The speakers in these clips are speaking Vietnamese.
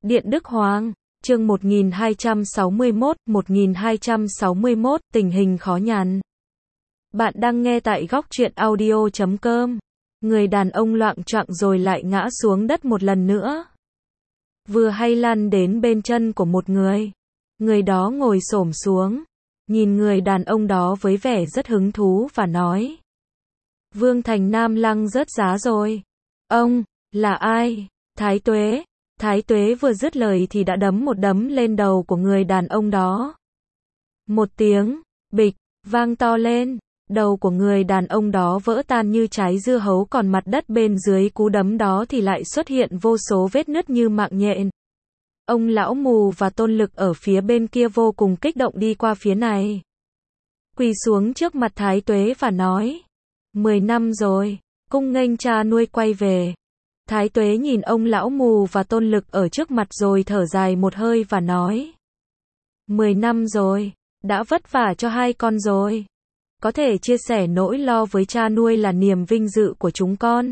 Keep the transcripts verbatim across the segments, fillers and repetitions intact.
Điện Đức Hoàng, chương một nghìn hai trăm sáu mươi mốt, một nghìn hai trăm sáu mươi mốt, tình hình khó nhằn. Bạn đang nghe tại góc truyện audio chấm com. Người đàn ông loạng choạng rồi lại ngã xuống đất một lần nữa. Vừa hay lăn đến bên chân của một người. Người đó ngồi xổm xuống, nhìn người đàn ông đó với vẻ rất hứng thú và nói: Vương Thành Nam Lăng rớt giá rồi. Ông, là ai? Thái Tuế. Thái Tuế vừa dứt lời thì đã đấm một đấm lên đầu của người đàn ông đó. Một tiếng, bịch, vang to lên. Đầu của người đàn ông đó vỡ tan như trái dưa hấu, còn mặt đất bên dưới cú đấm đó thì lại xuất hiện vô số vết nứt như mạng nhện. Ông lão mù và Tôn Lực ở phía bên kia vô cùng kích động đi qua phía này. Quỳ xuống trước mặt Thái Tuế và nói: Mười năm rồi, cung nghênh cha nuôi quay về. Thái Tuế nhìn ông lão mù và Tôn Lực ở trước mặt rồi thở dài một hơi và nói: Mười năm rồi, đã vất vả cho hai con rồi. Có thể chia sẻ nỗi lo với cha nuôi là niềm vinh dự của chúng con.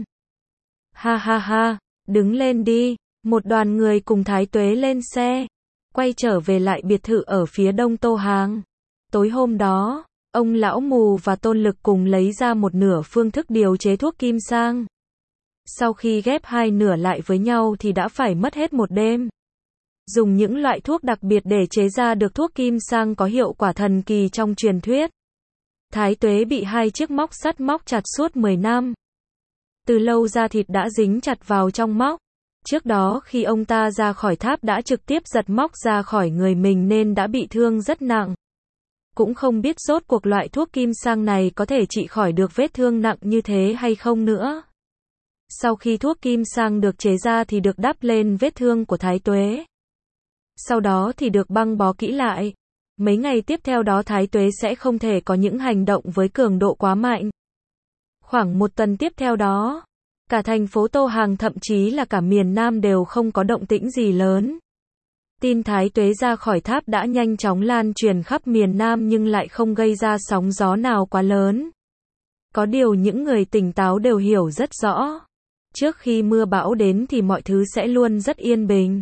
Ha ha ha, đứng lên đi. Một đoàn người cùng Thái Tuế lên xe, quay trở về lại biệt thự ở phía đông Tô Hàng. Tối hôm đó, ông lão mù và Tôn Lực cùng lấy ra một nửa phương thức điều chế thuốc kim sang. Sau khi ghép hai nửa lại với nhau thì đã phải mất hết một đêm. Dùng những loại thuốc đặc biệt để chế ra được thuốc kim sang có hiệu quả thần kỳ trong truyền thuyết. Thái Tuế bị hai chiếc móc sắt móc chặt suốt mười năm. Từ lâu da thịt đã dính chặt vào trong móc. Trước đó khi ông ta ra khỏi tháp đã trực tiếp giật móc ra khỏi người mình nên đã bị thương rất nặng. Cũng không biết rốt cuộc loại thuốc kim sang này có thể trị khỏi được vết thương nặng như thế hay không nữa. Sau khi thuốc kim sang được chế ra thì được đắp lên vết thương của Thái Tuế. Sau đó thì được băng bó kỹ lại. Mấy ngày tiếp theo đó Thái Tuế sẽ không thể có những hành động với cường độ quá mạnh. Khoảng một tuần tiếp theo đó, cả thành phố Tô Hàng thậm chí là cả miền Nam đều không có động tĩnh gì lớn. Tin Thái Tuế ra khỏi tháp đã nhanh chóng lan truyền khắp miền Nam nhưng lại không gây ra sóng gió nào quá lớn. Có điều những người tỉnh táo đều hiểu rất rõ. Trước khi mưa bão đến thì mọi thứ sẽ luôn rất yên bình.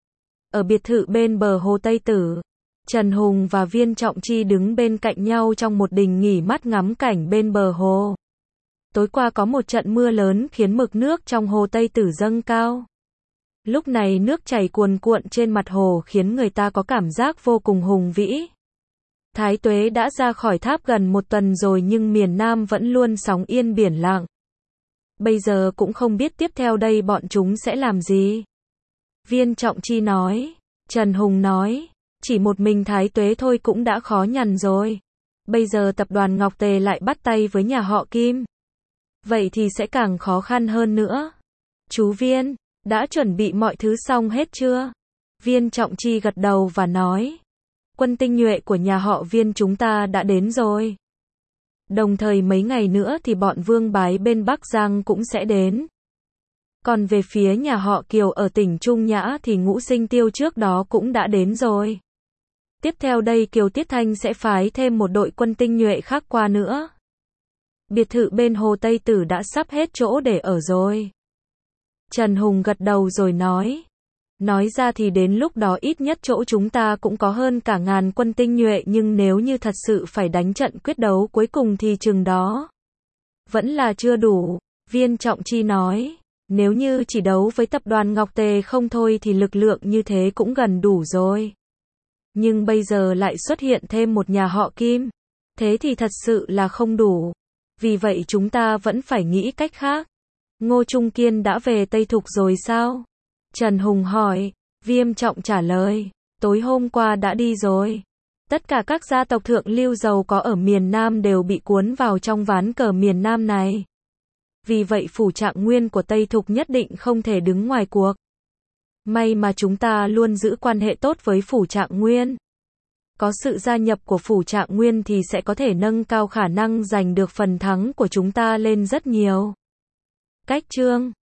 Ở biệt thự bên bờ hồ Tây Tử, Trần Hùng và Viên Trọng Chi đứng bên cạnh nhau trong một đình nghỉ mát ngắm cảnh bên bờ hồ. Tối qua có một trận mưa lớn khiến mực nước trong hồ Tây Tử dâng cao. Lúc này nước chảy cuồn cuộn trên mặt hồ khiến người ta có cảm giác vô cùng hùng vĩ. Thái Tuế đã ra khỏi tháp gần một tuần rồi nhưng miền Nam vẫn luôn sóng yên biển lặng. Bây giờ cũng không biết tiếp theo đây bọn chúng sẽ làm gì. Viên Trọng Chi nói. Trần Hùng nói, chỉ một mình Thái Tuế thôi cũng đã khó nhằn rồi. Bây giờ tập đoàn Ngọc Tề lại bắt tay với nhà họ Kim. Vậy thì sẽ càng khó khăn hơn nữa. Chú Viên, đã chuẩn bị mọi thứ xong hết chưa? Viên Trọng Chi gật đầu và nói. Quân tinh nhuệ của nhà họ Viên chúng ta đã đến rồi. Đồng thời mấy ngày nữa thì bọn Vương Bái bên Bắc Giang cũng sẽ đến. Còn về phía nhà họ Kiều ở tỉnh Trung Nhã thì Ngũ Sinh Tiêu trước đó cũng đã đến rồi. Tiếp theo đây Kiều Tiết Thanh sẽ phái thêm một đội quân tinh nhuệ khác qua nữa. Biệt thự bên hồ Tây Tử đã sắp hết chỗ để ở rồi. Trần Hùng gật đầu rồi nói. Nói ra thì đến lúc đó ít nhất chỗ chúng ta cũng có hơn cả ngàn quân tinh nhuệ, nhưng nếu như thật sự phải đánh trận quyết đấu cuối cùng thì chừng đó vẫn là chưa đủ. Viên Trọng Chi nói. Nếu như chỉ đấu với tập đoàn Ngọc Tề không thôi thì lực lượng như thế cũng gần đủ rồi. Nhưng bây giờ lại xuất hiện thêm một nhà họ Kim. Thế thì thật sự là không đủ. Vì vậy chúng ta vẫn phải nghĩ cách khác. Ngô Trung Kiên đã về Tây Thục rồi sao? Trần Hùng hỏi. Viêm Trọng trả lời. Tối hôm qua đã đi rồi. Tất cả các gia tộc thượng lưu giàu có ở miền Nam đều bị cuốn vào trong ván cờ miền Nam này. Vì vậy phủ Trạng Nguyên của Tây Thục nhất định không thể đứng ngoài cuộc. May mà chúng ta luôn giữ quan hệ tốt với phủ Trạng Nguyên. Có sự gia nhập của phủ Trạng Nguyên thì sẽ có thể nâng cao khả năng giành được phần thắng của chúng ta lên rất nhiều. Cách chương